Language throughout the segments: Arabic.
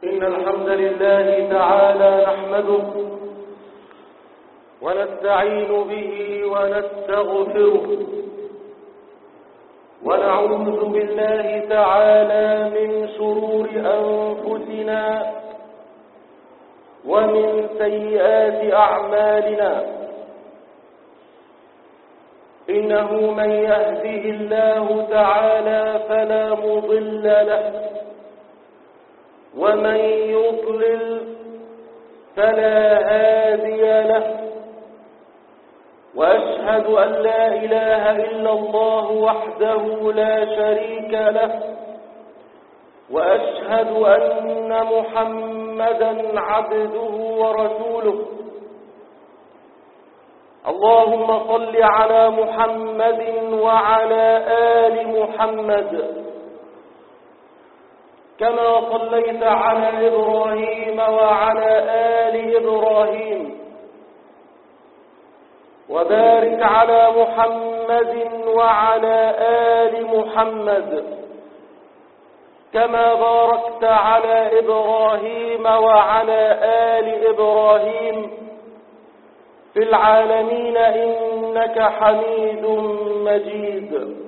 إن الحمد لله تعالى نحمده ونستعين به ونستغفره ونعوذ بالله تعالى من شرور أنفسنا ومن سيئات أعمالنا. إنه من يهده الله تعالى فلا مضل له ومن يضلل فلا هادي له، وأشهد أن لا إله إلا الله وحده لا شريك له، وأشهد أن محمدا عبده ورسوله. اللهم صل على محمد وعلى آل محمد كما صليت على إبراهيم وعلى آل إبراهيم، وبارك على محمد وعلى آل محمد كما باركت على إبراهيم وعلى آل إبراهيم في العالمين إنك حميد مجيد.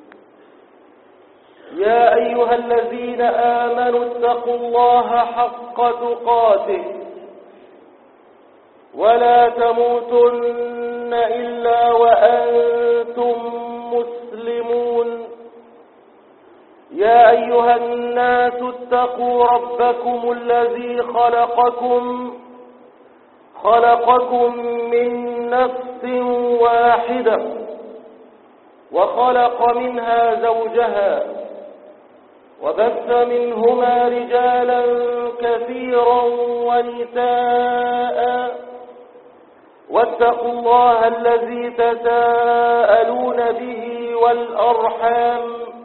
يا أيها الذين آمنوا اتقوا الله حق تقاته ولا تموتن إلا وأنتم مسلمون. يا أيها الناس اتقوا ربكم الذي خلقكم من نفس واحدة وخلق منها زوجها وبث منهما رجالا كثيرا ونساء، واتقوا الله الذي تساءلون به والأرحام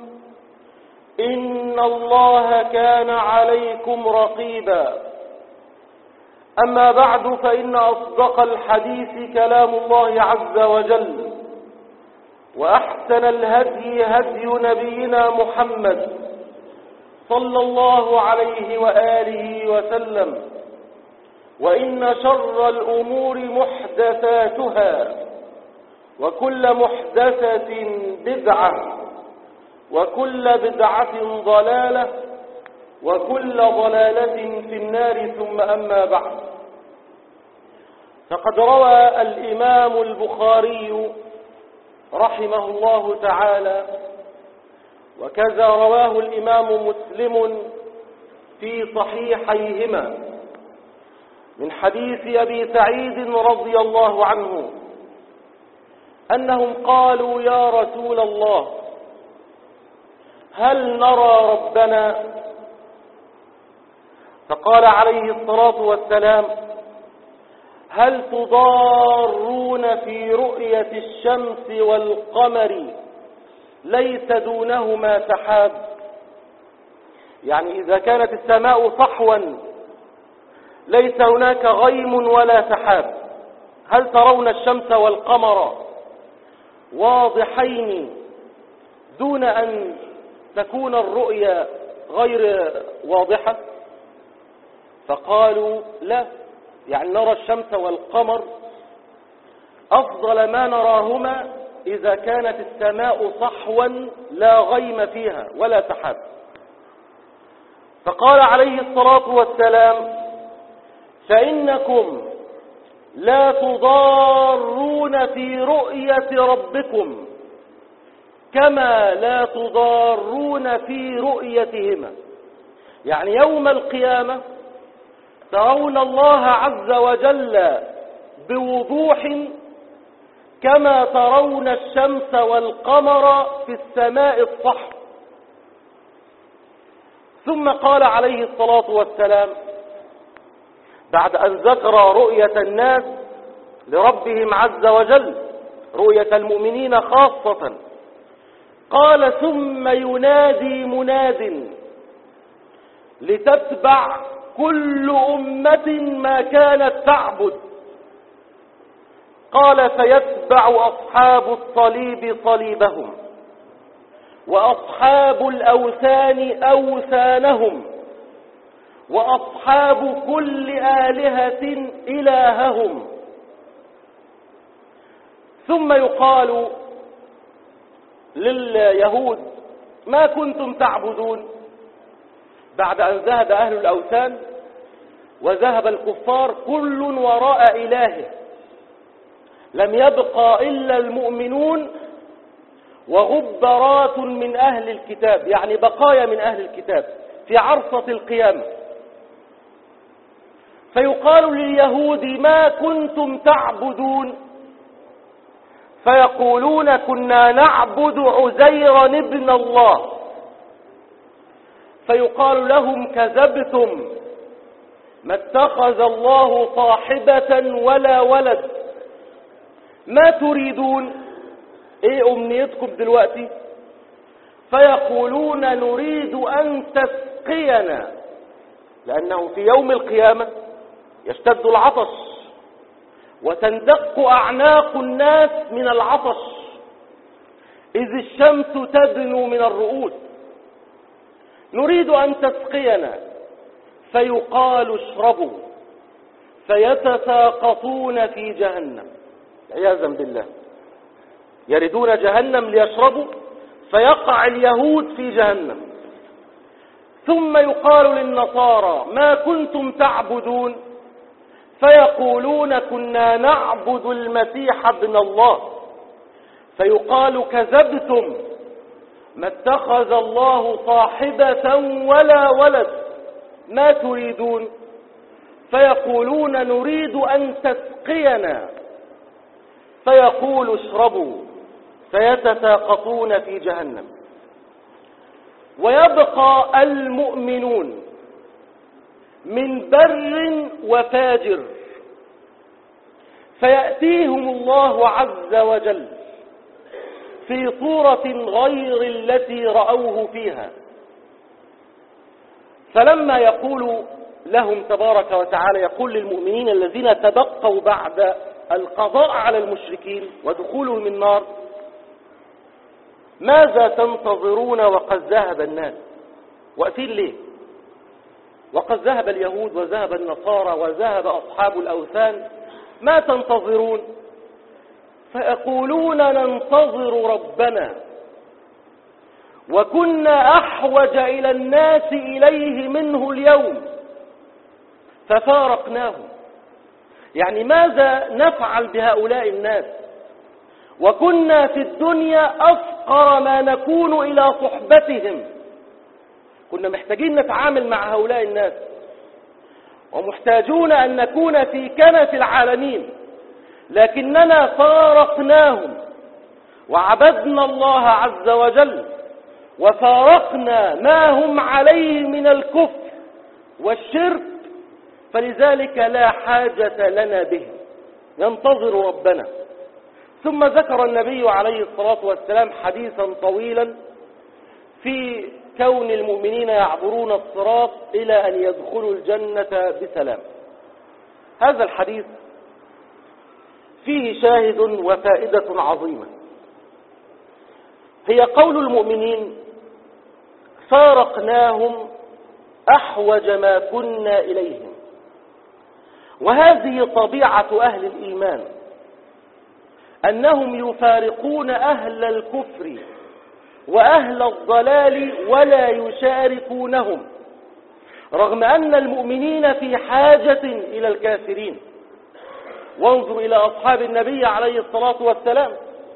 إن الله كان عليكم رقيبا. أما بعد، فإن أصدق الحديث كلام الله عز وجل، وأحسن الهدي هدي نبينا محمد صلى الله عليه وآله وسلم، وإن شر الأمور محدثاتها، وكل محدثة بدعة، وكل بدعة ضلالة، وكل ضلالة في النار. ثم أما بعد، فقد روى الإمام البخاري رحمه الله تعالى، وكذا رواه الإمام مسلم في صحيحيهما من حديث أبي سعيد رضي الله عنه أنهم قالوا: يا رسول الله، هل نرى ربنا؟ فقال عليه الصلاة والسلام: هل تضارون في رؤية الشمس والقمر ليس دونهما سحاب؟ يعني إذا كانت السماء صحوا ليس هناك غيم ولا سحاب، هل ترون الشمس والقمر واضحين دون أن تكون الرؤيا غير واضحة؟ فقالوا: لا، يعني نرى الشمس والقمر أفضل ما نراهما إذا كانت السماء صحوا لا غيم فيها ولا سحاب. فقال عليه الصلاة والسلام: فإنكم لا تضارون في رؤية ربكم كما لا تضارون في رؤيتهما. يعني يوم القيامة ترون الله عز وجل بوضوح كما ترون الشمس والقمر في السماء الصحو. ثم قال عليه الصلاة والسلام بعد أن ذكر رؤية الناس لربهم عز وجل، رؤية المؤمنين خاصة، قال: ثم ينادي مناد لتتبع كل أمة ما كانت تعبد. قال: فيتبع أصحاب الصليب صليبهم وأصحاب الأوثان أوثانهم وأصحاب كل آلهة إلههم. ثم يقال لليهود ما كنتم تعبدون، بعد أن ذهب أهل الأوثان وذهب الكفار كل وراء إلهه، لم يبقى إلا المؤمنون وغبرات من أهل الكتاب، يعني بقايا من أهل الكتاب في عرصة القيامة. فيقال لليهود ما كنتم تعبدون، فيقولون كنا نعبد عزيرا ابن الله. فيقال لهم كذبتم، ما اتخذ الله صاحبة ولا ولد، ما تريدون، ايه امنيتكم دلوقتي؟ فيقولون نريد ان تسقينا، لانه في يوم القيامة يشتد العطش وتندق اعناق الناس من العطش اذ الشمس تدنو من الرؤوس، نريد ان تسقينا. فيقال اشربوا، فيتساقطون في جهنم عياذا بالله، يردون جهنم ليشربوا، فيقع اليهود في جهنم. ثم يقال للنصارى ما كنتم تعبدون، فيقولون كنا نعبد المسيح ابن الله. فيقال كذبتم، ما اتخذ الله صاحبة ولا ولد، ما تريدون؟ فيقولون نريد أن تسقينا. فيقول اشربوا، فيتساقطون في جهنم. ويبقى المؤمنون من بر وفاجر، فيأتيهم الله عز وجل في صورة غير التي رأوه فيها، فلما يقول لهم تبارك وتعالى، يقول للمؤمنين الذين تبقوا بعد القضاء على المشركين ودخولهم النار: ماذا تنتظرون وقد ذهب الناس؟ واقفين ليه؟ وقد ذهب اليهود وذهب النصارى وذهب أصحاب الأوثان، ما تنتظرون؟ فيقولون ننتظر ربنا، وكنا أحوج إلى الناس إليه منه اليوم ففارقناهم. يعني ماذا نفعل بهؤلاء الناس؟ وكنا في الدنيا أفقر ما نكون إلى صحبتهم، كنا محتاجين نتعامل مع هؤلاء الناس ومحتاجون أن نكون في كنف العالمين، لكننا فارقناهم وعبدنا الله عز وجل وفارقنا ما هم عليه من الكفر والشرك، فلذلك لا حاجة لنا به، ننتظر ربنا. ثم ذكر النبي عليه الصلاة والسلام حديثا طويلا في كون المؤمنين يعبرون الصراط إلى أن يدخلوا الجنة بسلام. هذا الحديث فيه شاهد وفائدة عظيمة، هي قول المؤمنين فارقناهم أحوج ما كنا إليهم. وهذه طبيعة أهل الإيمان، أنهم يفارقون أهل الكفر وأهل الضلال ولا يشاركونهم، رغم أن المؤمنين في حاجة إلى الكافرين. وانظر إلى أصحاب النبي عليه الصلاة والسلام،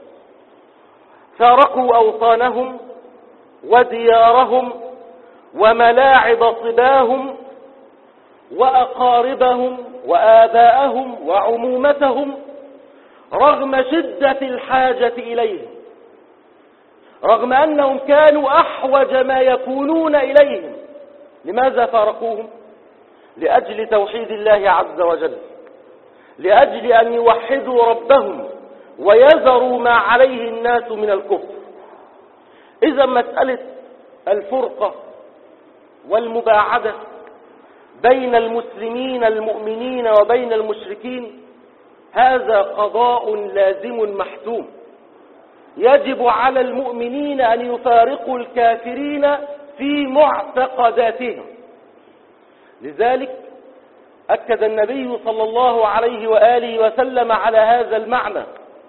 فارقوا أوطانهم وديارهم وملاعب صباهم وأقاربهم وآباءهم وعمومتهم رغم شدة الحاجة إليهم، رغم أنهم كانوا أحوج ما يكونون إليهم. لماذا فارقوهم؟ لأجل توحيد الله عز وجل، لأجل أن يوحدوا ربهم ويذروا ما عليه الناس من الكفر. إذا مسألة الفرقة والمباعدة بين المسلمين المؤمنين وبين المشركين هذا قضاء لازم محتوم، يجب على المؤمنين أن يفارقوا الكافرين في معتقداتهم. لذلك أكد النبي صلى الله عليه وآله وسلم على هذا المعنى،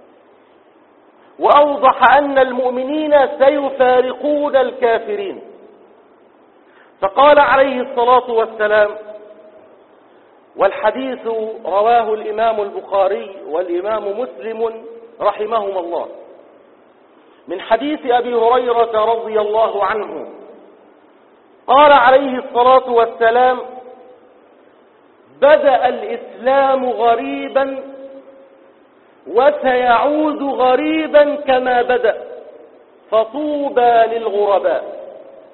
وأوضح أن المؤمنين سيفارقون الكافرين، فقال عليه الصلاة والسلام، والحديث رواه الإمام البخاري والإمام مسلم رحمهما الله، من حديث أبي هريرة رضي الله عنه قال عليه الصلاة والسلام: بدأ الإسلام غريبا وسيعود غريبا كما بدأ، فطوبى للغرباء.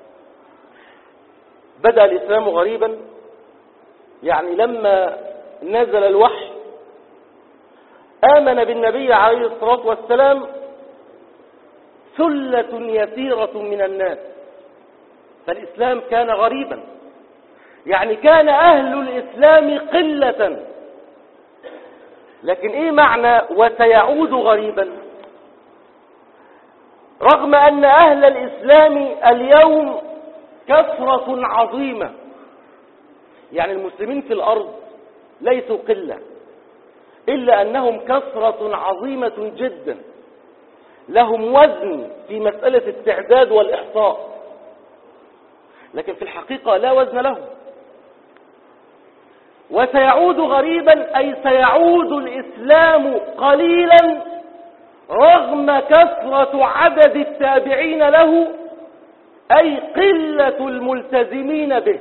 بدأ الإسلام غريبا يعني لما نزل الوحي آمن بالنبي عليه الصلاة والسلام ثلة يسيرة من الناس، فالإسلام كان غريبا، يعني كان أهل الإسلام قلة. لكن إيه معنى وسيعود غريبا؟ رغم أن أهل الإسلام اليوم كثرة عظيمة، يعني المسلمين في الأرض ليسوا قلة، إلا أنهم كثرة عظيمة جدا، لهم وزن في مسألة التعداد والإحصاء، لكن في الحقيقة لا وزن لهم. وسيعود غريبا أي سيعود الإسلام قليلا رغم كثرة عدد التابعين له، أي قلة الملتزمين به.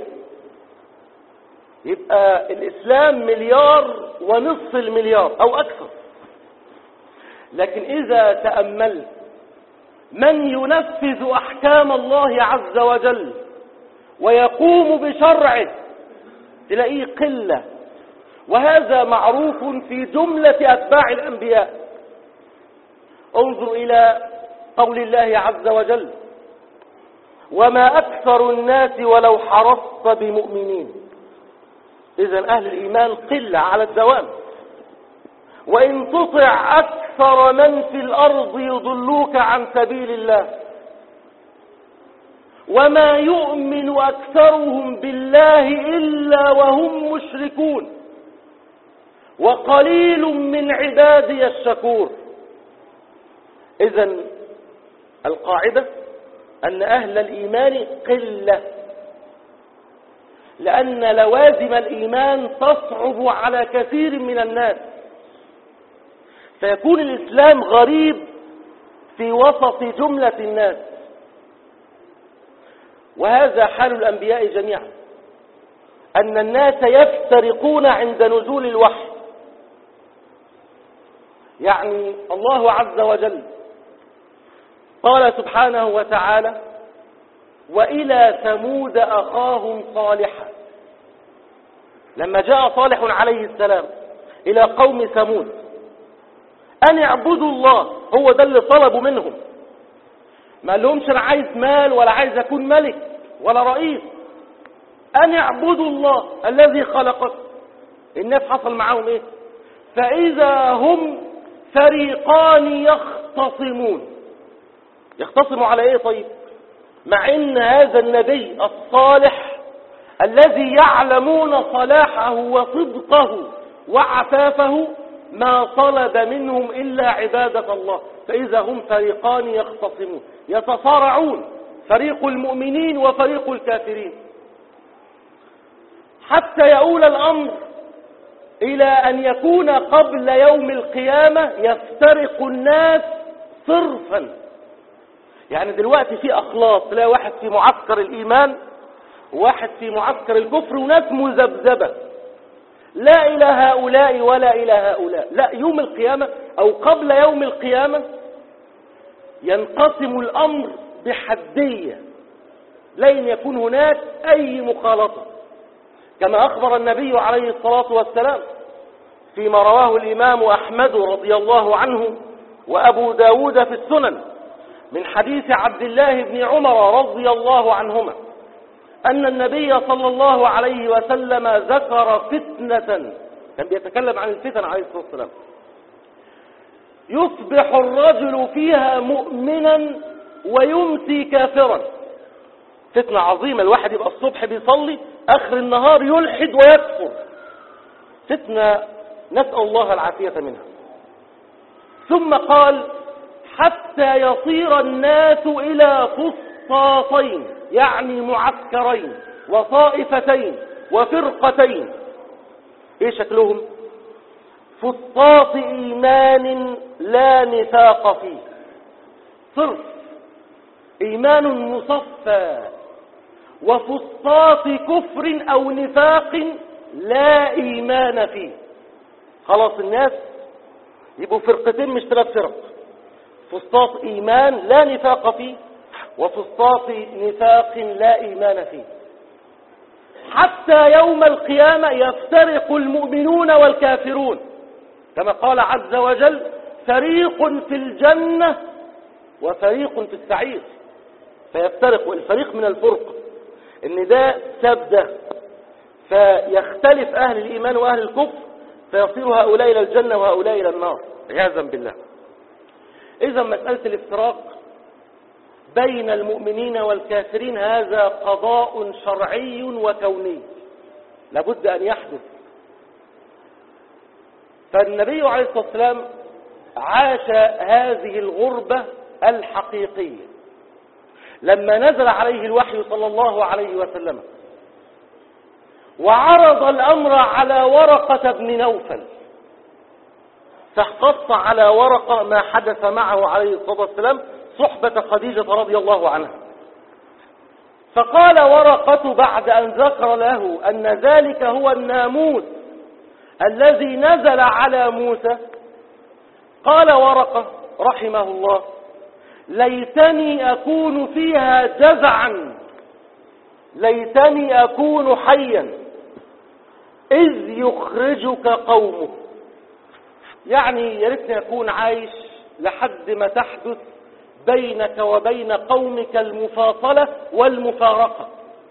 يبقى الإسلام 1.5 مليار أو أكثر، لكن إذا تأملت من ينفذ أحكام الله عز وجل ويقوم بشرعه تلاقيه قلة، وهذا معروف في جملة أتباع الأنبياء. انظر إلى قول الله عز وجل: وما أكثر الناس ولو حرصت بمؤمنين. إذن أهل الإيمان قلة على الدوام. وإن تطع أكثر من في الأرض يضلوك عن سبيل الله وما يؤمن أكثرهم بالله إلا وهم مشركون وقليل من عبادي الشكور. إذن القاعدة أن أهل الإيمان قلة، لأن لوازم الإيمان تصعب على كثير من الناس، فيكون الإسلام غريب في وسط جملة الناس. وهذا حال الأنبياء جميعا، أن الناس يفترقون عند نزول الوحي. يعني الله عز وجل قال سبحانه وتعالى: وإلى ثمود أخاهم صالحا. لما جاء صالح عليه السلام إلى قوم ثمود أن اعبدوا الله، هو ده اللي طلبوا منهم، ما قالهمش أنا عايز مال ولا عايز أكون ملك ولا رئيس، أن اعبدوا الله الذي خلقكم. الناس حصل معاهم إيه؟ فإذا هم فريقان يختصمون. يختصموا على إيه طيب؟ مع إن هذا النبي الصالح الذي يعلمون صلاحه وصدقه وعفافه ما طلب منهم إلا عبادة الله، فإذا هم فريقان يختصمون يتصارعون، فريق المؤمنين وفريق الكافرين، حتى يؤول الأمر إلى أن يكون قبل يوم القيامة يفترق الناس صرفا. يعني دلوقتي في أخلاط، تلاقي واحد في معسكر الإيمان وواحد في معسكر الكفر، وناس مذبذبة لا إلى هؤلاء ولا إلى هؤلاء. لا، يوم القيامة أو قبل يوم القيامة ينقسم الأمر بحدية، لن يكون هناك أي مخالطة، كما أخبر النبي عليه الصلاة والسلام فيما رواه الإمام أحمد رضي الله عنه وأبو داود في السنن من حديث عبد الله بن عمر رضي الله عنهما أن النبي صلى الله عليه وسلم ذكر فتنة، كان بيتكلم عن الفتن عليه الصلاة والسلام، يصبح الرجل فيها مؤمنا ويمسي كافرا. فتنة عظيمة، الواحد يبقى الصبح بيصلي آخر النهار يلحد ويكفر، فتنة نسأل الله العافية منها. ثم قال حتى يصير الناس إلى فسطاطين، يعني معسكرين وطائفتين وفرقتين. ايه شكلهم؟ فسطاط إيمان لا نفاق فيه، صرف إيمان مصفى، وفسطاط كفر أو نفاق لا إيمان فيه. خلاص الناس يبقوا فرقتين مش 3 فرق، فسطاط إيمان لا نفاق فيه، وفسطاط نفاق لا إيمان فيه. حتى يوم القيامة يفترق المؤمنون والكافرون، كما قال عز وجل فريق في الجنة وفريق في السعير. فيفترق، الفريق من الفرق، ان ده ساب ده، فيختلف أهل الإيمان وأهل الكفر، فيصير هؤلاء إلى الجنة وهؤلاء إلى النار عياذا بالله. إذا مسألة الافتراق بين المؤمنين والكافرين هذا قضاء شرعي وكوني لابد أن يحدث. فالنبي عليه الصلاة والسلام عاش هذه الغربة الحقيقية لما نزل عليه الوحي صلى الله عليه وسلم، وعرض الأمر على ورقة بن نوفل، فاقتص على ورقة ما حدث معه عليه الصلاة والسلام صحبة خديجة رضي الله عنها. فقال ورقة بعد أن ذكر له أن ذلك هو الناموس الذي نزل على موسى، قال ورقة رحمه الله ليتني أكون فيها جزعا، ليتني أكون حيا إذ يخرجك قومك، يعني يا ريتني أكون عايش لحد ما تحدث بينك وبين قومك المفاصلة والمفارقة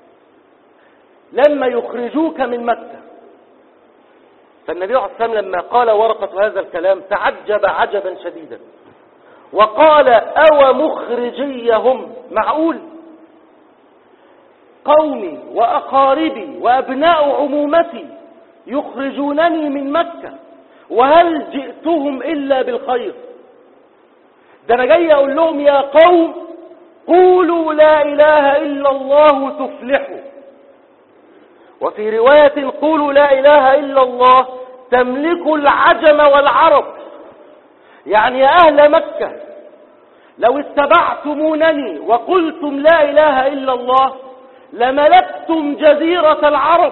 لما يخرجوك من مكة. فالنبي عليه الصلاة والسلام لما قال ورقة هذا الكلام تعجب عجبا شديدا، وقال أو مخرجيهم، معقول قومي وأقاربي وأبناء عمومتي يخرجونني من مكة وهل جئتهم إلا بالخير؟ ده أنا جاي أقول لهم يا قوم قولوا لا إله إلا الله تفلحوا، وفي رواية قولوا لا إله إلا الله تملكوا العجم والعرب. يعني يا أهل مكة لو اتبعتمونني وقلتم لا إله إلا الله لملكتم جزيرة العرب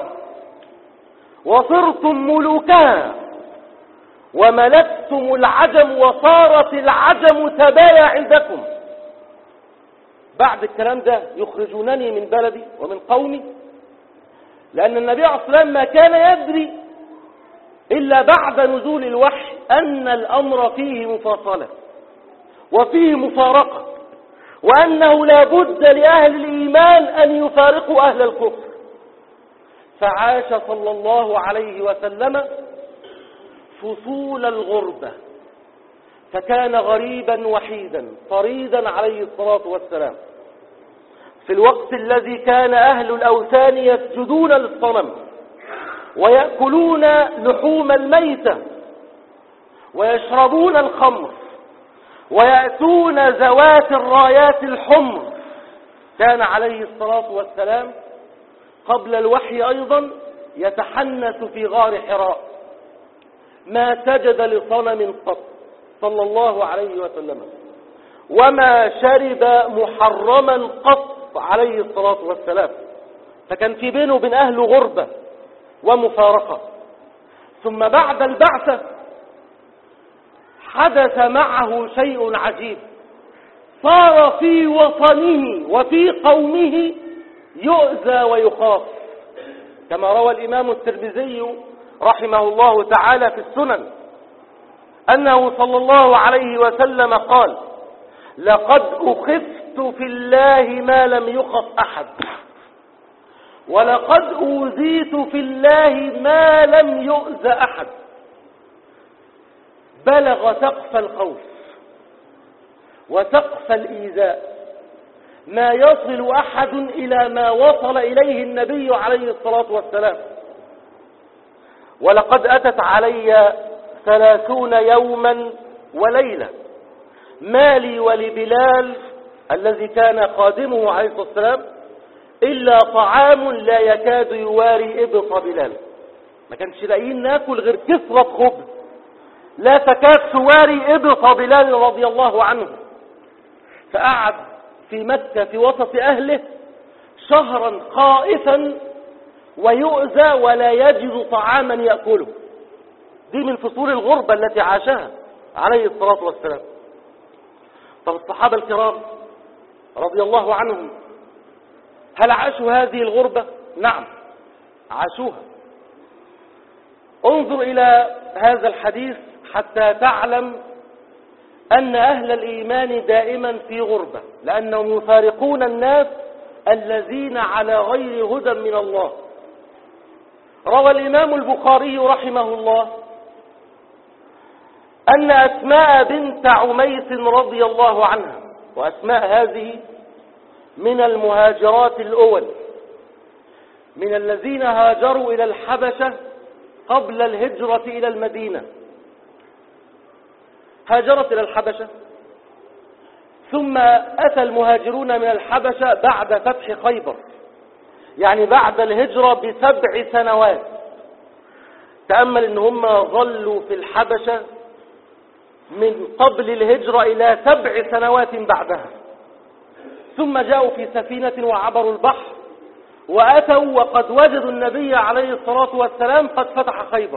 وصرتم ملوكها، وملكتم العجم وصارت العجم تبايا عندكم. بعد الكلام ده يخرجونني من بلدي ومن قومي؟ لأن النبي عليه الصلاة والسلام ما كان يدري إلا بعد نزول الوحي أن الأمر فيه مفاصلة وفيه مفارقة، وأنه لا بد لأهل الإيمان أن يفارقوا أهل الكفر. فعاش صلى الله عليه وسلم فصول الغربة، فكان غريبا وحيدا فريدا عليه الصلاة والسلام في الوقت الذي كان أهل الأوثان يسجدون للصنم ويأكلون لحوم الميتة ويشربون الخمر ويأتون ذوات الرايات الحمر. كان عليه الصلاة والسلام قبل الوحي أيضا يتحنث في غار حراء، ما سجد لصنم قط صلى الله عليه وسلم، وما شرب محرما قط عليه الصلاة والسلام. فكان في بينه وبين أهله غربة ومفارقة. ثم بعد البعثة حدث معه شيء عجيب، صار في وطنه وفي قومه يؤذى ويخاف، كما روى الإمام الترمذي رحمه الله تعالى في السنن أنه صلى الله عليه وسلم قال لقد أخفت في الله ما لم يخف أحد، ولقد أوذيت في الله ما لم يؤذ أحد. بلغ سقف الخوف وسقف الإيذاء، ما يصل أحد إلى ما وصل إليه النبي عليه الصلاة والسلام. ولقد أتت علي 30 يوما وليلة ما لي ولبلال الذي كان خادمه عليه الصلاة والسلام إلا طعام لا يكاد يواري إبط بلال. ما كانش لاقيين ناكل غير كسرة خبز لا تكاد تواري إبط بلال رضي الله عنه. فقعد في مكة في وسط أهله شهرا خائفا ويؤذى ولا يجد طعاما يأكله. دي من فصول الغربة التي عاشها عليه الصلاة والسلام. طب الصحابة الكرام رضي الله عنهم هل عاشوا هذه الغربة؟ نعم عاشوها. انظر إلى هذا الحديث حتى تعلم أن أهل الإيمان دائما في غربة، لأنهم يفارقون الناس الذين على غير هدى من الله. روى الإمام البخاري رحمه الله أن أسماء بنت عميس رضي الله عنها، وأسماء هذه من المهاجرات الأول، من الذين هاجروا إلى الحبشة قبل الهجرة إلى المدينة. هاجرت إلى الحبشة، ثم أتى المهاجرون من الحبشة بعد فتح خيبر، يعني بعد الهجرة ب7 سنوات. تأمل إن هم ظلوا في الحبشة من قبل الهجرة إلى 7 سنوات بعدها، ثم جاءوا في سفينة وعبروا البحر وأتوا وقد وجدوا النبي عليه الصلاة والسلام قد فتح خيبر.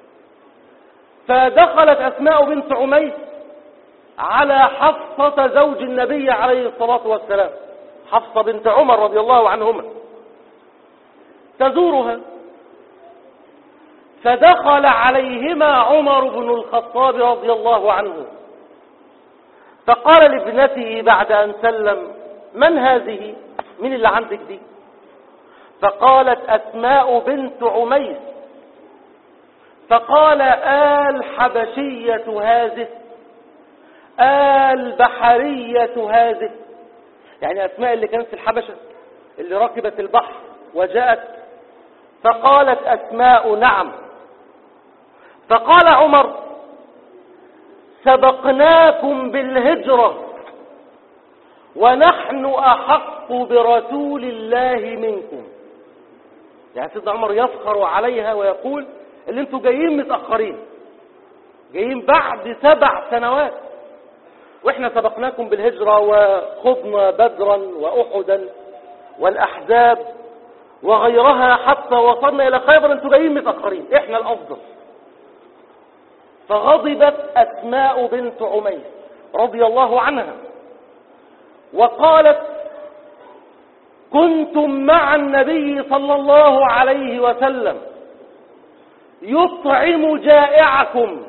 فدخلت أسماء بنت عميس على حفصة زوج النبي عليه الصلاة والسلام، حفصة بنت عمر رضي الله عنهما، تزورها. فدخل عليهما عمر بن الخطاب رضي الله عنه فقال لابنته بعد أن سلم: من هذه؟ من اللي عندك دي؟ فقالت: أسماء بنت عميس. فقال: حبشية هذه، بحرية هذه، يعني أسماء اللي كانت في الحبشة اللي ركبت البحر وجاءت. فقالت أسماء: نعم. فقال عمر: سبقناكم بالهجرة ونحن أحق برسول الله منكم. يعني سيدنا عمر يفخر عليها ويقول: اللي انتوا جايين متأخرين، جايين بعد 7 سنوات، واحنا سبقناكم بالهجرة وخضنا بدرا وأحدا والأحزاب وغيرها حتى وصلنا إلى خيبر، انتوا جايين متأخرين، احنا الأفضل. فغضبت أسماء بنت عميس رضي الله عنها وقالت: كنتم مع النبي صلى الله عليه وسلم يطعم جائعكم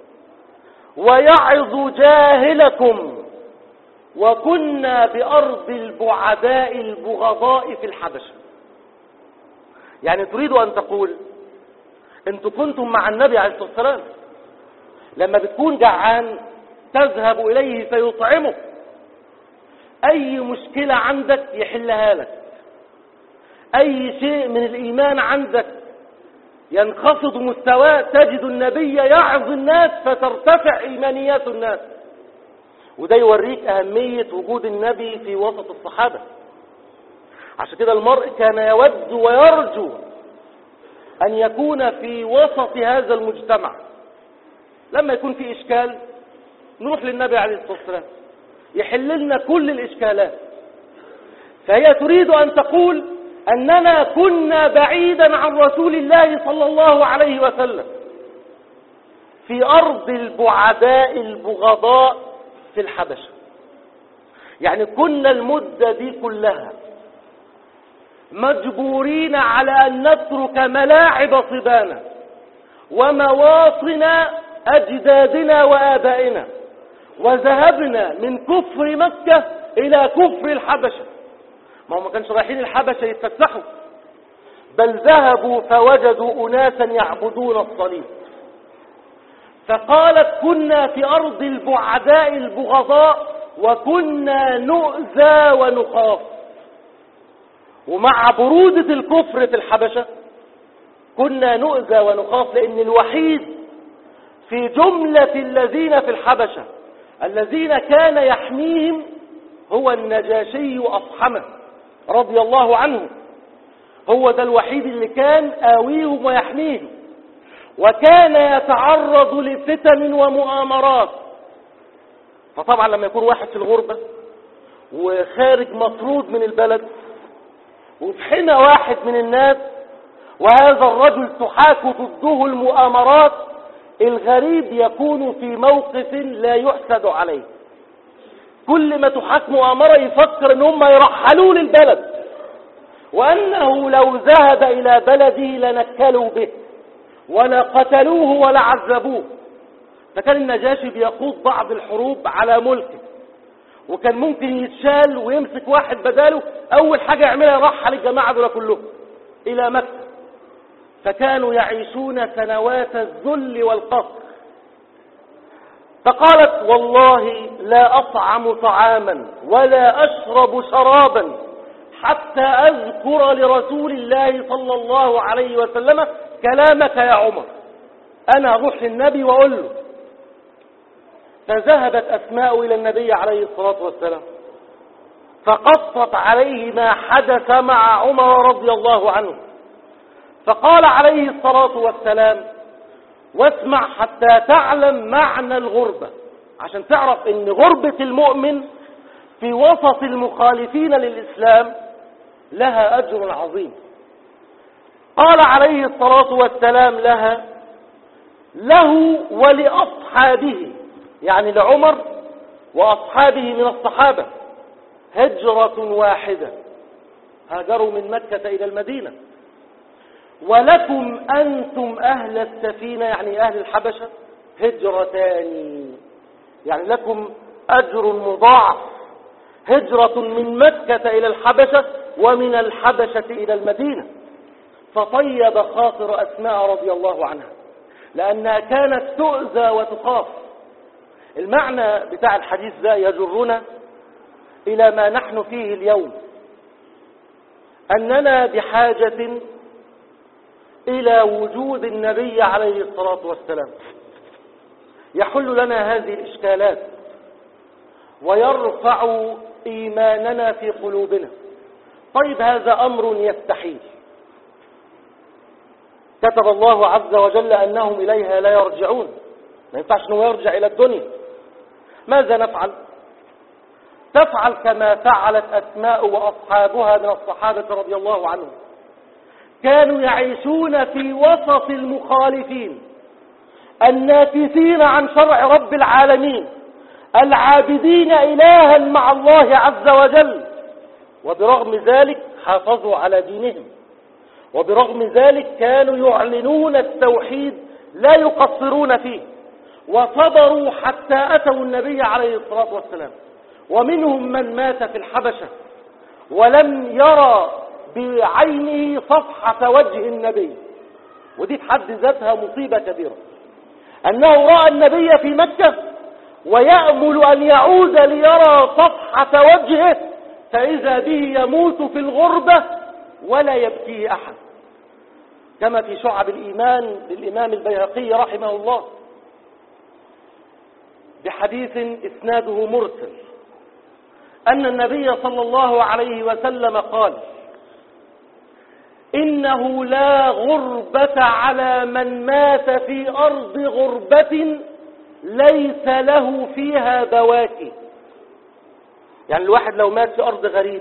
ويعظ جاهلكم، وكنا بأرض البعداء البغضاء في الحبشة. يعني تريد أن تقول انتم كنتم مع النبي عليه الصلاة والسلام، لما بتكون جعان تذهب إليه فيطعمك، أي مشكلة عندك يحلها لك، أي شيء من الإيمان عندك ينخفض مستواه تجد النبي يعظ الناس فترتفع إيمانيات الناس. وده يوريك أهمية وجود النبي في وسط الصحابة. عشان كده المرء كان يود ويرجو أن يكون في وسط هذا المجتمع. لما يكون في إشكال نروح للنبي عليه الصلاة والسلام يحل لنا كل الإشكالات. فهي تريد أن تقول أننا كنا بعيدا عن رسول الله صلى الله عليه وسلم في أرض البعداء البغضاء في الحبشة. يعني كنا المدة دي كلها مجبورين على أن نترك ملاعب صبانا ومواطن أجدادنا وآبائنا، وذهبنا من كفر مكة إلى كفر الحبشة. ما كانش رايحين الحبشة يتفسحوا، بل ذهبوا فوجدوا أناسا يعبدون الصليب. فقالت: كنا في أرض البعداء البغضاء وكنا نؤذى ونخاف. ومع برودة الكفر في الحبشة كنا نؤذى ونخاف، لأن الوحيد في جملة الذين في الحبشة الذين كان يحميهم هو النجاشي أصحمه رضي الله عنه. هو ده الوحيد اللي كان آويهم ويحميهم، وكان يتعرض لفتن ومؤامرات. فطبعا لما يكون واحد في الغربة وخارج مطرود من البلد، وفي حين واحد من الناس وهذا الرجل تحاك ضده المؤامرات، الغريب يكون في موقف لا يحسد عليه. كل ما تحاك مؤامرة يفكر ان هم يرحلوا للبلد، وانه لو ذهب الى بلده لنكلوا به ولا قتلوه ولا عذبوه. فكان النجاشي بيخوض بعض الحروب على ملكه، وكان ممكن يتشال ويمسك واحد بداله، اول حاجة يعملها يرحل الجماعة دول كلهم الى مكة. فكانوا يعيشون سنوات الذل والقهر. فقالت: والله لا أطعم طعاما ولا أشرب شرابا حتى أذكر لرسول الله صلى الله عليه وسلم كلامك يا عمر. أنا أروح للنبي وأقول له. فذهبت أسماء إلى النبي عليه الصلاة والسلام فقصت عليه ما حدث مع عمر رضي الله عنه. فقال عليه الصلاة والسلام: واسمع حتى تعلم معنى الغربة، عشان تعرف ان غربة المؤمن في وسط المخالفين للإسلام لها أجر عظيم. قال عليه الصلاة والسلام لها: له ولأصحابه، يعني لعمر وأصحابه من الصحابة، هجرة واحدة، هاجروا من مكة إلى المدينة. ولكم أنتم أهل السفينة، يعني أهل الحبشة، هجرتان، يعني لكم أجر مضاعف، هجرة من مكة إلى الحبشة ومن الحبشة إلى المدينة. فطيب خاطر أسماء رضي الله عنها، لأنها كانت تؤذى وتخاف. المعنى بتاع الحديث ده يجرنا إلى ما نحن فيه اليوم، أننا بحاجة إلى وجود النبي عليه الصلاة والسلام يحل لنا هذه الإشكالات ويرفع إيماننا في قلوبنا. طيب هذا أمر يستحيل، كتب الله عز وجل أنهم إليها لا يرجعون، ما ينفعش أنه يرجع إلى الدنيا. ماذا نفعل؟ تفعل كما فعلت أسماء وأصحابها من الصحابة رضي الله عنهم. كانوا يعيشون في وسط المخالفين الناكثين عن شرع رب العالمين، العابدين إلها مع الله عز وجل، وبرغم ذلك حافظوا على دينهم، وبرغم ذلك كانوا يعلنون التوحيد لا يقصرون فيه، وصبروا حتى أتوا النبي عليه الصلاة والسلام. ومنهم من مات في الحبشة ولم يرى بعينه صفحة وجه النبي، ودي في حد ذاتها مصيبة كبيرة، أنه رأى النبي في مكة ويأمل أن يعود ليرى صفحة وجهه، فإذا به يموت في الغربة ولا يبكيه أحد، كما في شعب الإيمان للإمام البيهقي رحمه الله بحديث إسناده مرسل أن النبي صلى الله عليه وسلم قال: إنه لا غربة على من مات في أرض غربة ليس له فيها بواكي. يعني الواحد لو مات في أرض غريب،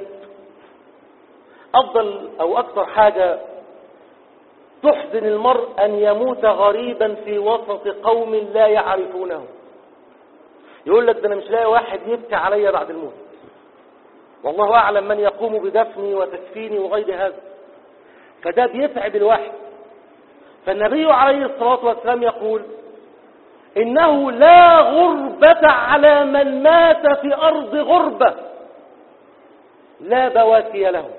أفضل أو أكثر حاجة تحزن المرء أن يموت غريبا في وسط قوم لا يعرفونه. يقول لك: ده أنا مش لاقي واحد يبكي علي بعد الموت، والله أعلم من يقوم بدفني وتكفيني وغير هذا. فده بيتعب الواحد. فالنبي عليه الصلاة والسلام يقول: إنه لا غربة على من مات في أرض غربة لا بواكي له،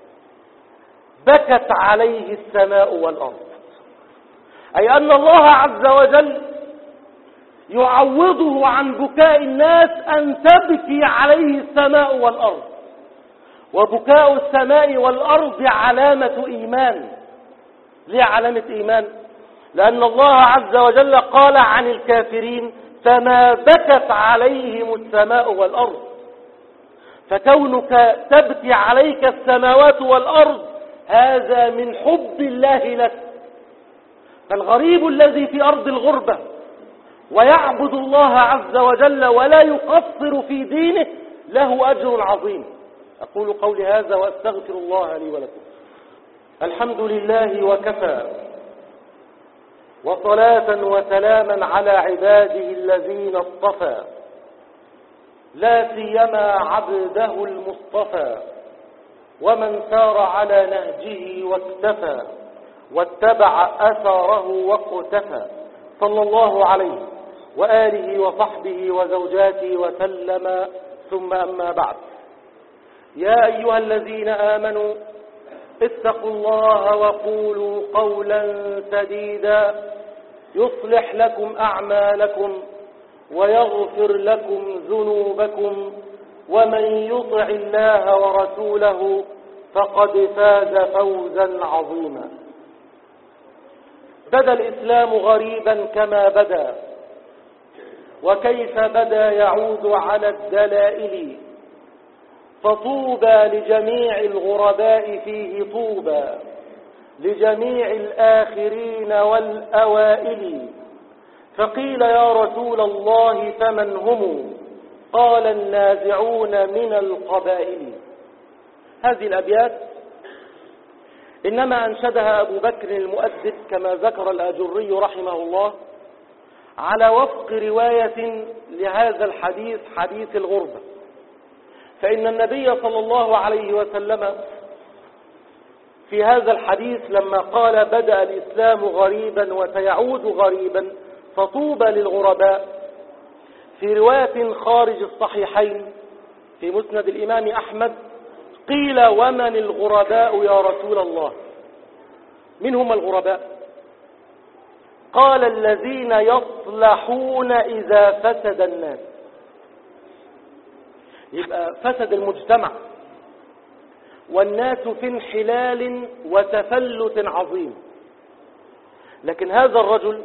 بكت عليه السماء والأرض. أي أن الله عز وجل يعوضه عن بكاء الناس أن تبكي عليه السماء والأرض. وبكاء السماء والأرض علامة إيمان. ليه علامة إيمان؟ لأن الله عز وجل قال عن الكافرين فما بكت عليهم السماء والأرض. فكونك تبكي عليك السماوات والأرض هذا من حب الله لك. فالغريب الذي في أرض الغربة ويعبد الله عز وجل ولا يقصر في دينه له أجر عظيم. أقول قولي هذا وأستغفر الله لي ولكم. الحمد لله وكفى، وصلاة وسلاما على عباده الذين اصطفى، لا سيما عبده المصطفى، ومن سار على نهجه واكتفى واتبع أثره واقتفى، صلى الله عليه وآله وصحبه وزوجاته وسلم. ثم أما بعد، يا أيها الذين آمنوا اتقوا الله وقولوا قولا سديدا يصلح لكم أعمالكم ويغفر لكم ذنوبكم، ومن يطع الله ورسوله فقد فاز فوزا عظيما. بدا الإسلام غريبا كما بدا، وكيف بدا يعود على الدلائل، فطوبى لجميع الغرباء فيه، طوبى لجميع الآخرين والأوائل. فقيل يا رسول الله فمن هم؟ قال النازعون من القبائل. هذه الأبيات إنما أنشدها أبو بكر المؤدب كما ذكر الآجري رحمه الله على وفق رواية لهذا الحديث، حديث الغربة. فإن النبي صلى الله عليه وسلم في هذا الحديث لما قال بدأ الإسلام غريبا وسيعود غريبا فطوبى للغرباء، في رواية خارج الصحيحين في مسند الإمام أحمد قيل ومن الغرباء يا رسول الله؟ من هم الغرباء؟ قال الذين يصلحون إذا فسد الناس. يبقى فسد المجتمع والناس في انحلال وتفلت عظيم، لكن هذا الرجل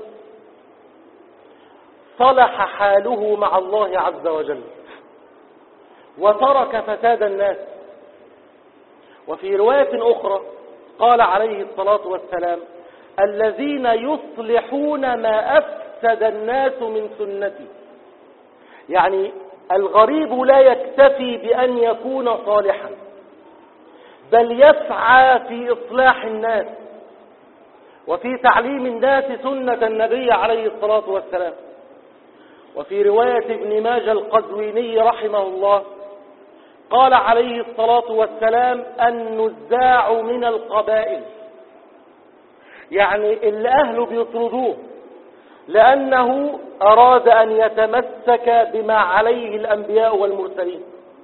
صلح حاله مع الله عز وجل وترك فساد الناس. وفي رواية أخرى قال عليه الصلاة والسلام الذين يصلحون ما أفسد الناس من سنتي. يعني الغريب لا يكتفي بأن يكون صالحا، بل يسعى في إصلاح الناس وفي تعليم الناس سنة النبي عليه الصلاة والسلام. وفي رواية ابن ماجه القزويني رحمه الله قال عليه الصلاة والسلام النزاع من القبائل، يعني اللي أهله بيطردوه لأنه أراد أن يتمسك بما عليه الأنبياء والمرسلين.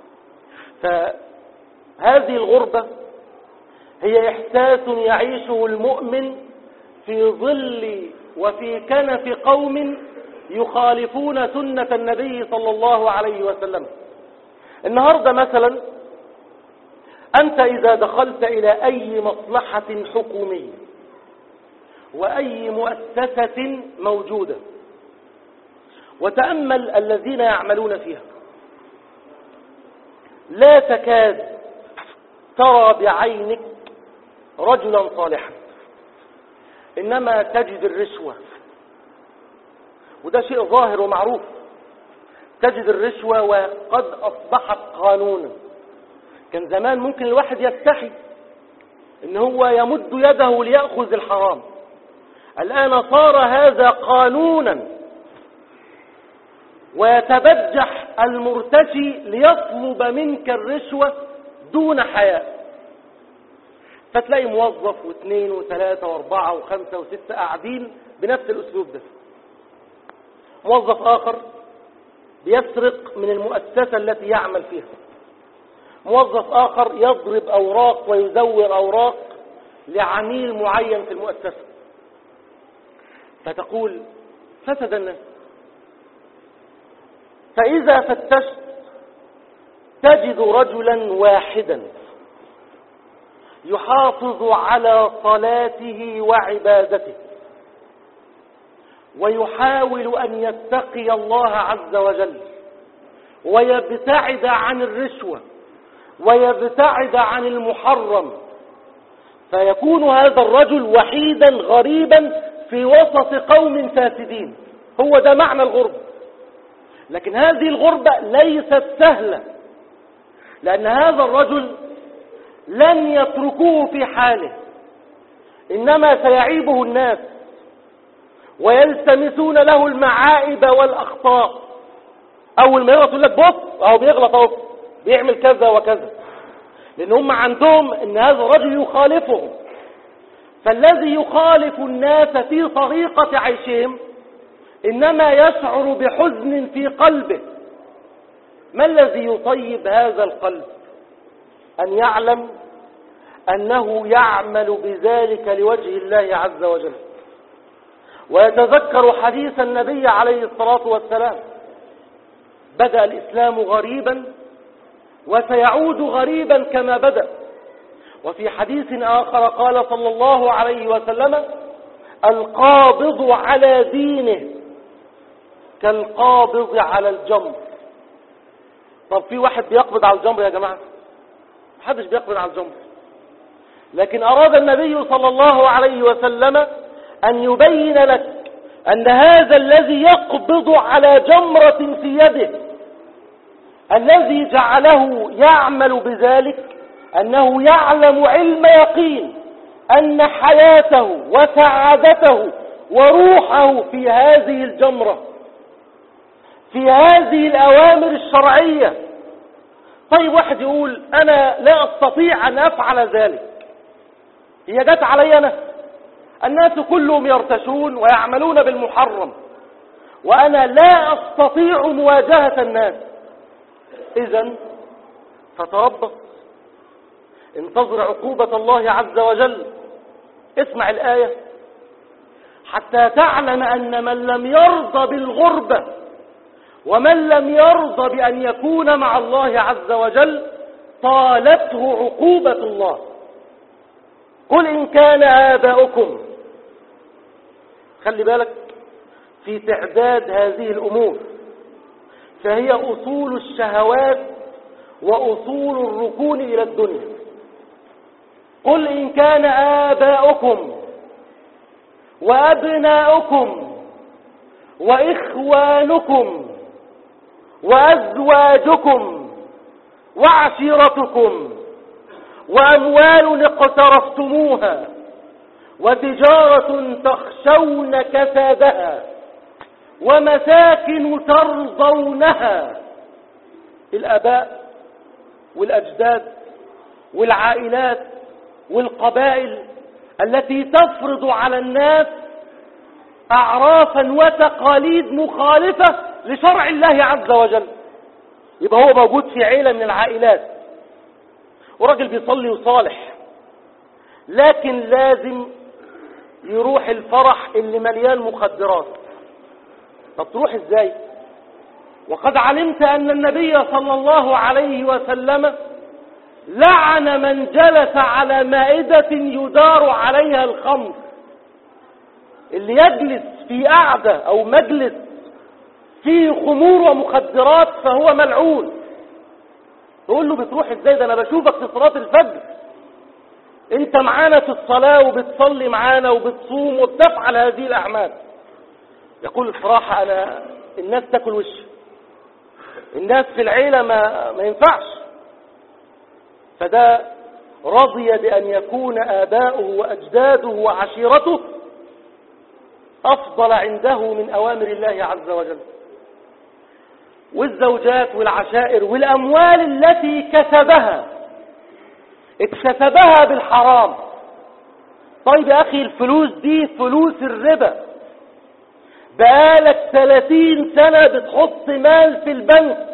فهذه الغربة هي إحساس يعيشه المؤمن في ظل وفي كنف قوم يخالفون سنة النبي صلى الله عليه وسلم. النهاردة مثلا أنت إذا دخلت إلى أي مصلحة حكومية وأي مؤسسة موجودة وتأمل الذين يعملون فيها، لا تكاد ترى بعينك رجلا صالحا، إنما تجد الرشوة، وده شيء ظاهر ومعروف. تجد الرشوة وقد أصبحت قانونا. كان زمان ممكن الواحد يستحي إن هو يمد يده ليأخذ الحرام، الآن صار هذا قانونا، ويتبجح المرتشي ليطلب منك الرشوة دون حياء. فتلاقي موظف واثنين وثلاثة واربعة وخمسة وستة قاعدين بنفس الأسلوب ده. موظف آخر بيسرق من المؤسسة التي يعمل فيها. موظف آخر يضرب أوراق ويزور أوراق لعميل معين في المؤسسة. فتقول فسد الناس. فإذا فتشت تجد رجلا واحدا يحافظ على صلاته وعبادته ويحاول أن يتقي الله عز وجل ويبتعد عن الرشوة ويبتعد عن المحرم، فيكون هذا الرجل وحيدا غريبا في وسط قوم فاسدين. هو ده معنى الغربة. لكن هذه الغربة ليست سهلة، لأن هذا الرجل لن يتركوه في حاله، إنما سيعيبه الناس ويلتمسون له المعائب والأخطاء. أول ما يغلط يقول لك بص أهو بيغلط أهو بيعمل كذا وكذا، لأن هم عندهم إن هذا الرجل يخالفهم. فالذي يخالف الناس في طريقة عيشهم إنما يشعر بحزن في قلبه. ما الذي يطيب هذا القلب؟ أن يعلم أنه يعمل بذلك لوجه الله عز وجل، ويتذكر حديث النبي عليه الصلاة والسلام: بدأ الإسلام غريبا وسيعود غريبا كما بدأ. وفي حديث آخر قال صلى الله عليه وسلم: القابض على دينه كالقابض على الجمر. طب في واحد بيقبض على الجمر يا جماعة؟ محدش بيقبض على الجمر. لكن أراد النبي صلى الله عليه وسلم أن يبين لك أن هذا الذي يقبض على جمرة في يده الذي جعله يعمل بذلك أنه يعلم علم يقين أن حياته وسعادته وروحه في هذه الجمرة، في هذه الأوامر الشرعية. طيب واحد يقول أنا لا أستطيع أن أفعل ذلك، هي جت علي أنا؟ الناس كلهم يرتشون ويعملون بالمحرم وأنا لا أستطيع مواجهة الناس. إذن فتربص، انتظر عقوبة الله عز وجل. اسمع الآية حتى تعلم أن من لم يرضى بالغربة ومن لم يرضى بأن يكون مع الله عز وجل طالته عقوبة الله. قل إن كان آباؤكم، خلي بالك في تعداد هذه الأمور، فهي أصول الشهوات وأصول الركون إلى الدنيا. قل إن كان آباؤكم وأبناؤكم وإخوانكم وأزواجكم وعشيرتكم وأموال اقترفتموها وتجارة تخشون كسادها ومساكن ترضونها. الآباء والأجداد والعائلات والقبائل التي تفرض على الناس أعرافا وتقاليد مخالفة لشرع الله عز وجل. يبقى هو موجود في عيلة من العائلات وراجل بيصلي وصالح، لكن لازم يروح الفرح اللي مليان مخدرات. طب تروح ازاي؟ وقد علمت أن النبي صلى الله عليه وسلم لعن من جلس على مائدة يدار عليها الخمر. اللي يجلس في قعدة أو مجلس فيه خمور ومخدرات فهو ملعون. تقول له بتروح ازاي؟ ده أنا بشوفك في صلاة الفجر، انت معانا في الصلاة وبتصلي معانا وبتصوم وبتفعل هذه الأعمال. يقول الصراحة أنا الناس تاكل وشي، الناس في العيلة ما ينفعش. فده رضي بأن يكون آباؤه وأجداده وعشيرته أفضل عنده من أوامر الله عز وجل. والزوجات والعشائر والأموال التي كسبها اكتسبها بالحرام. طيب يا أخي الفلوس دي فلوس الربا، بقالك 30 سنة بتحط مال في البنك،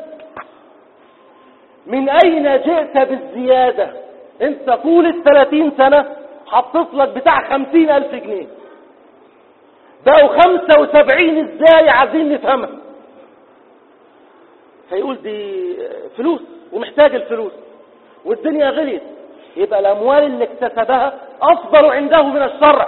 من أين جئت بالزيادة؟ انت طول 30 سنة حطت لك بتاع 50,000 جنيه، بقوا 75 ازاي؟ عايزين نفهمها. فيقول دي فلوس ومحتاج الفلوس والدنيا غليت، يبقى الأموال اللي اكتسبها أفضل عنده من الشرع.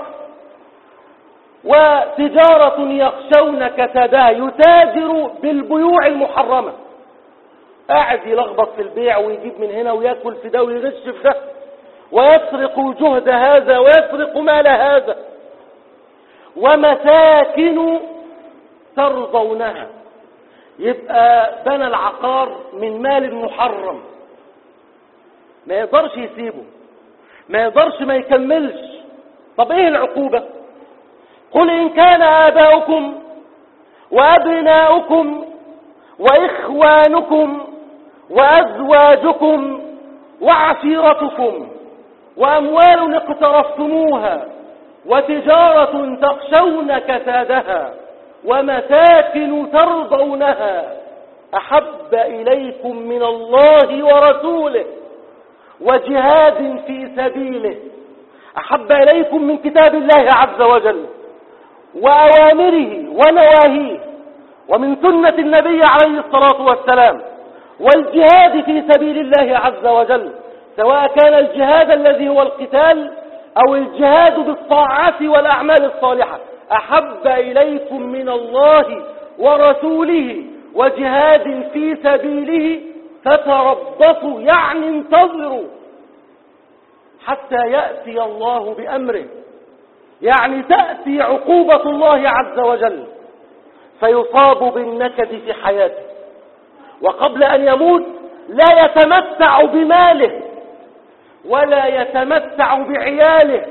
وتجارة يخشون كسادها، يتاجر بالبيوع المحرمة، قاعد يلخبط في البيع ويجيب من هنا ويأكل في ده ويغش في ده ويسرق جهد هذا ويسرق مال هذا. ومساكن ترضونها، يبقى بنى العقار من مال محرم، ما يقدرش يسيبه، ما يقدرش ما يكملش. طب ايه العقوبة؟ قل إن كان آباؤكم وأبناؤكم وإخوانكم وأزواجكم وعشيرتكم وأموال اقترفتموها وتجارة تخشون كسادها ومساكن ترضونها أحب إليكم من الله ورسوله وجهاد في سبيله، أحب إليكم من كتاب الله عز وجل وأوامره ونواهيه ومن سنة النبي عليه الصلاة والسلام والجهاد في سبيل الله عز وجل، سواء كان الجهاد الذي هو القتال أو الجهاد بالطاعات والأعمال الصالحة، أحب إليكم من الله ورسوله وجهاد في سبيله فتربصوا، يعني انتظروا حتى يأتي الله بأمره، يعني تأتي عقوبة الله عز وجل فيصاب بالنكد في حياته، وقبل أن يموت لا يتمتع بماله ولا يتمتع بعياله،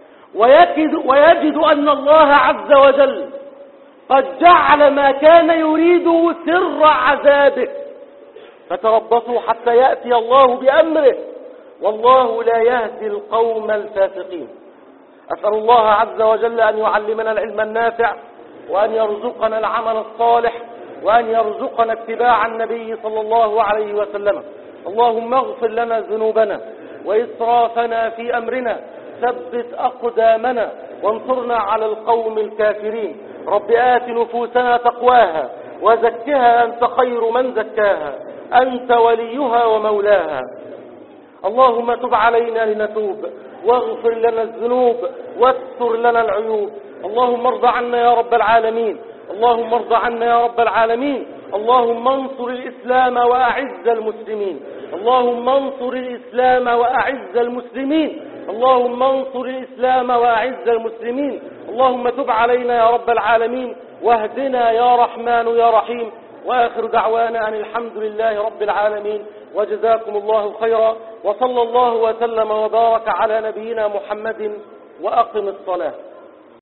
ويجد أن الله عز وجل قد جعل ما كان يريده سر عذابه. فتربصوا حتى يأتي الله بأمره، والله لا يهدي القوم الفاسقين. أسأل الله عز وجل أن يعلمنا العلم النافع، وأن يرزقنا العمل الصالح، وأن يرزقنا اتباع النبي صلى الله عليه وسلم. اللهم اغفر لنا ذنوبنا وإسرافنا في أمرنا، ثبت أقدامنا وانصرنا على القوم الكافرين. رب آت نفوسنا تقواها وزكها أنت خير من زكاها، أنت وليها ومولاها. اللهم تب علينا لنتوب، واغفر لنا الذنوب واستر لنا العيوب. اللهم ارض عنا يا رب العالمين، اللهم ارض عنا يا رب العالمين. اللهم انصر الإسلام وأعز المسلمين، اللهم انصر الإسلام وأعز المسلمين، اللهم انصر الإسلام وأعز المسلمين. اللهم تب علينا يا رب العالمين، واهدنا يا رحمن يا رحيم. وآخر دعوانا أن الحمد لله رب العالمين، وجزاكم الله خيرا، وصلى الله وسلم وبارك على نبينا محمد، وأقم الصلاة.